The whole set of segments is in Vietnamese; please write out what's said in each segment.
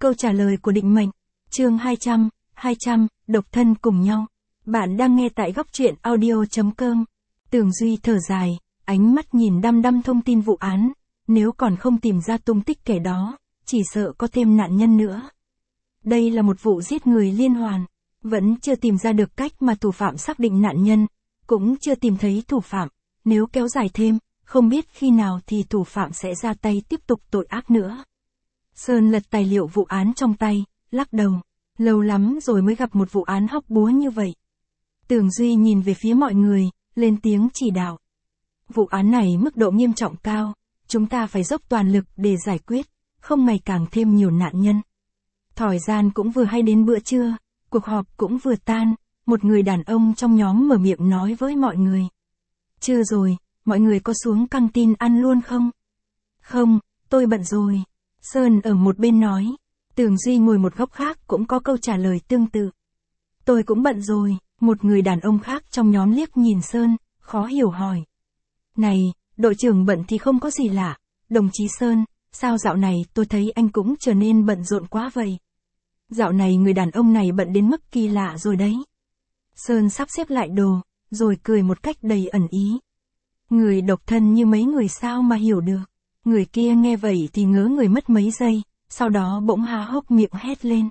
Câu trả lời của định mệnh. Chương 200, độc thân cùng nhau. Bạn đang nghe tại góc truyện audio.com. Tường Duy thở dài, ánh mắt nhìn đăm đăm thông tin vụ án. Nếu còn không tìm ra tung tích kẻ đó, chỉ sợ có thêm nạn nhân nữa. Đây là một vụ giết người liên hoàn. Vẫn chưa tìm ra được cách mà thủ phạm xác định nạn nhân. Cũng chưa tìm thấy thủ phạm. Nếu kéo dài thêm, không biết khi nào thì thủ phạm sẽ ra tay tiếp tục tội ác nữa. Sơn lật tài liệu vụ án trong tay, lắc đầu. Lâu lắm rồi mới gặp một vụ án hóc búa như vậy. Tường Duy nhìn về phía mọi người, lên tiếng chỉ đạo. Vụ án này mức độ nghiêm trọng cao, chúng ta phải dốc toàn lực để giải quyết, không ngày càng thêm nhiều nạn nhân. Thời gian cũng vừa hay đến bữa trưa, cuộc họp cũng vừa tan, một người đàn ông trong nhóm mở miệng nói với mọi người. Trưa rồi, mọi người có xuống căng tin ăn luôn không? Không, tôi bận rồi. Sơn ở một bên nói. Tường Duy ngồi một góc khác cũng có câu trả lời tương tự. Tôi cũng bận rồi, một người đàn ông khác trong nhóm liếc nhìn Sơn, khó hiểu hỏi. Này, đội trưởng bận thì không có gì lạ, đồng chí Sơn, sao dạo này tôi thấy anh cũng trở nên bận rộn quá vậy? Dạo này người đàn ông này bận đến mức kỳ lạ rồi đấy. Sơn sắp xếp lại đồ, rồi cười một cách đầy ẩn ý. Người độc thân như mấy người sao mà hiểu được. Người kia nghe vậy thì ngớ người mất mấy giây, sau đó bỗng há hốc miệng hét lên.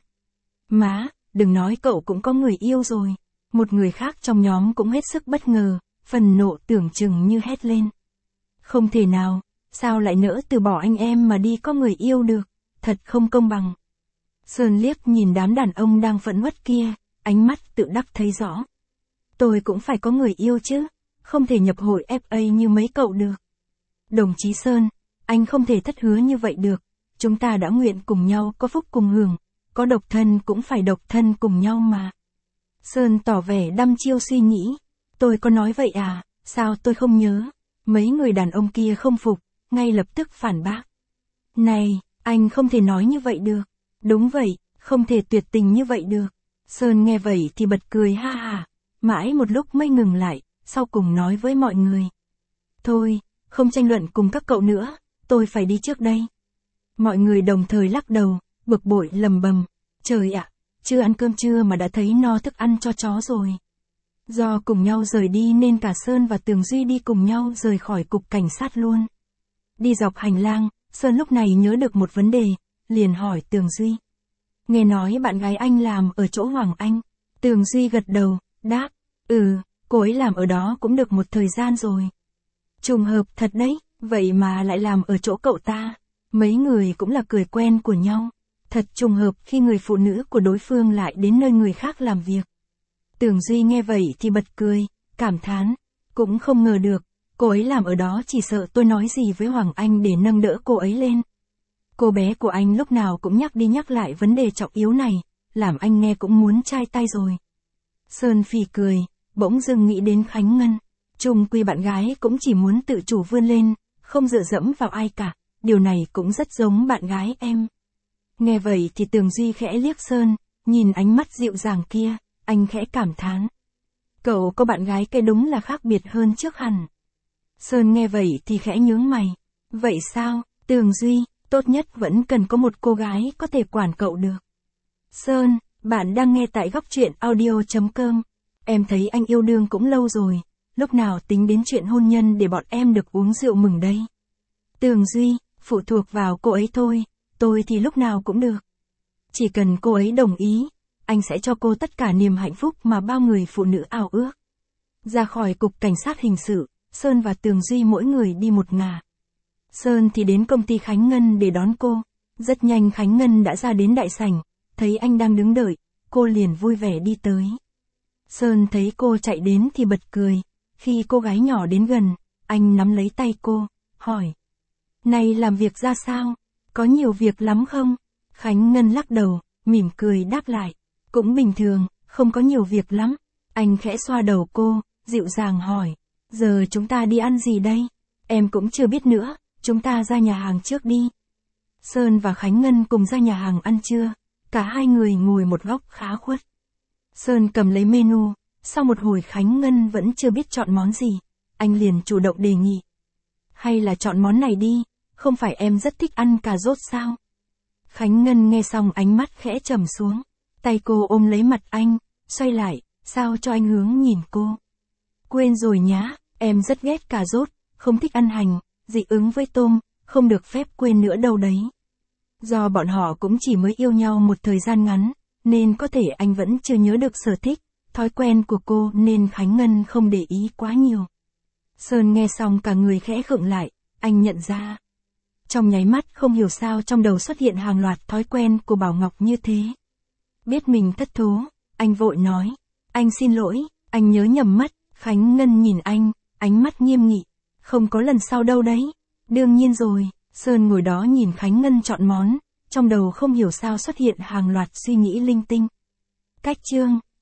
Má, đừng nói cậu cũng có người yêu rồi. Một người khác trong nhóm cũng hết sức bất ngờ, phần nộ tưởng chừng như hét lên. Không thể nào, sao lại nỡ từ bỏ anh em mà đi có người yêu được, thật không công bằng. Sơn liếc nhìn đám đàn ông đang phẫn uất kia, ánh mắt tự đắc thấy rõ. Tôi cũng phải có người yêu chứ, không thể nhập hội FA như mấy cậu được. Đồng chí Sơn, anh không thể thất hứa như vậy được, chúng ta đã nguyện cùng nhau có phúc cùng hưởng, có độc thân cũng phải độc thân cùng nhau mà. Sơn tỏ vẻ đăm chiêu suy nghĩ, tôi có nói vậy à, sao tôi không nhớ. Mấy người đàn ông kia không phục, ngay lập tức phản bác. Này, anh không thể nói như vậy được. Đúng vậy, không thể tuyệt tình như vậy được. Sơn nghe vậy thì bật cười ha ha, mãi một lúc mới ngừng lại, sau cùng nói với mọi người. Thôi, không tranh luận cùng các cậu nữa, tôi phải đi trước đây. Mọi người đồng thời lắc đầu, bực bội lầm bầm. Trời ạ, chưa ăn cơm trưa mà đã thấy no thức ăn cho chó rồi. Do cùng nhau rời đi nên cả Sơn và Tường Duy đi cùng nhau rời khỏi cục cảnh sát luôn. Đi dọc hành lang, Sơn lúc này nhớ được một vấn đề, liền hỏi Tường Duy. Nghe nói bạn gái anh làm ở chỗ Hoàng Anh. Tường Duy gật đầu, đáp. Cô ấy làm ở đó cũng được một thời gian rồi. Trùng hợp thật đấy, vậy mà lại làm ở chỗ cậu ta. Mấy người cũng là cười quen của nhau. Thật trùng hợp khi người phụ nữ của đối phương lại đến nơi người khác làm việc. Tường Duy nghe vậy thì bật cười, cảm thán. Cũng không ngờ được, cô ấy làm ở đó chỉ sợ tôi nói gì với Hoàng Anh để nâng đỡ cô ấy lên. Cô bé của anh lúc nào cũng nhắc đi nhắc lại vấn đề trọng yếu này, làm anh nghe cũng muốn chai tay rồi. Sơn phì cười, bỗng dưng nghĩ đến Khánh Ngân. Chung quy bạn gái cũng chỉ muốn tự chủ vươn lên, không dựa dẫm vào ai cả, điều này cũng rất giống bạn gái em. Nghe vậy thì Tường Duy khẽ liếc Sơn, nhìn ánh mắt dịu dàng kia, anh khẽ cảm thán. Cậu có bạn gái cái đúng là khác biệt hơn trước hẳn. Sơn nghe vậy thì khẽ nhướng mày. Vậy sao, Tường Duy, tốt nhất vẫn cần có một cô gái có thể quản cậu được. Sơn, bạn đang nghe tại góc truyện audio.com. Em thấy anh yêu đương cũng lâu rồi, lúc nào tính đến chuyện hôn nhân để bọn em được uống rượu mừng đây. Tường Duy, phụ thuộc vào cô ấy thôi, tôi thì lúc nào cũng được. Chỉ cần cô ấy đồng ý, anh sẽ cho cô tất cả niềm hạnh phúc mà bao người phụ nữ ao ước. Ra khỏi cục cảnh sát hình sự, Sơn và Tường Duy mỗi người đi một ngả. Sơn thì đến công ty Khánh Ngân để đón cô. Rất nhanh Khánh Ngân đã ra đến đại sảnh, thấy anh đang đứng đợi, cô liền vui vẻ đi tới. Sơn thấy cô chạy đến thì bật cười, khi cô gái nhỏ đến gần, anh nắm lấy tay cô, hỏi. Này làm việc ra sao? Có nhiều việc lắm không? Khánh Ngân lắc đầu, mỉm cười đáp lại. Cũng bình thường, không có nhiều việc lắm. Anh khẽ xoa đầu cô, dịu dàng hỏi. Giờ chúng ta đi ăn gì đây? Em cũng chưa biết nữa, chúng ta ra nhà hàng trước đi. Sơn và Khánh Ngân cùng ra nhà hàng ăn trưa. Cả hai người ngồi một góc khá khuất. Sơn cầm lấy menu, sau một hồi Khánh Ngân vẫn chưa biết chọn món gì. Anh liền chủ động đề nghị. Hay là chọn món này đi, không phải em rất thích ăn cà rốt sao? Khánh Ngân nghe xong ánh mắt khẽ trầm xuống. Tay cô ôm lấy mặt anh, xoay lại, sao cho anh hướng nhìn cô. Quên rồi nhá, em rất ghét cà rốt, không thích ăn hành, dị ứng với tôm, không được phép quên nữa đâu đấy. Do bọn họ cũng chỉ mới yêu nhau một thời gian ngắn, nên có thể anh vẫn chưa nhớ được sở thích, thói quen của cô nên Khánh Ngân không để ý quá nhiều. Sơn nghe xong cả người khẽ khựng lại, anh nhận ra. Trong nháy mắt không hiểu sao trong đầu xuất hiện hàng loạt thói quen của Bảo Ngọc như thế. Biết mình thất thố, anh vội nói. Anh xin lỗi, anh nhớ nhầm mất. Khánh Ngân nhìn anh, ánh mắt nghiêm nghị. Không có lần sau đâu đấy. Đương nhiên rồi, Sơn ngồi đó nhìn Khánh Ngân chọn món, trong đầu không hiểu sao xuất hiện hàng loạt suy nghĩ linh tinh. Cách chương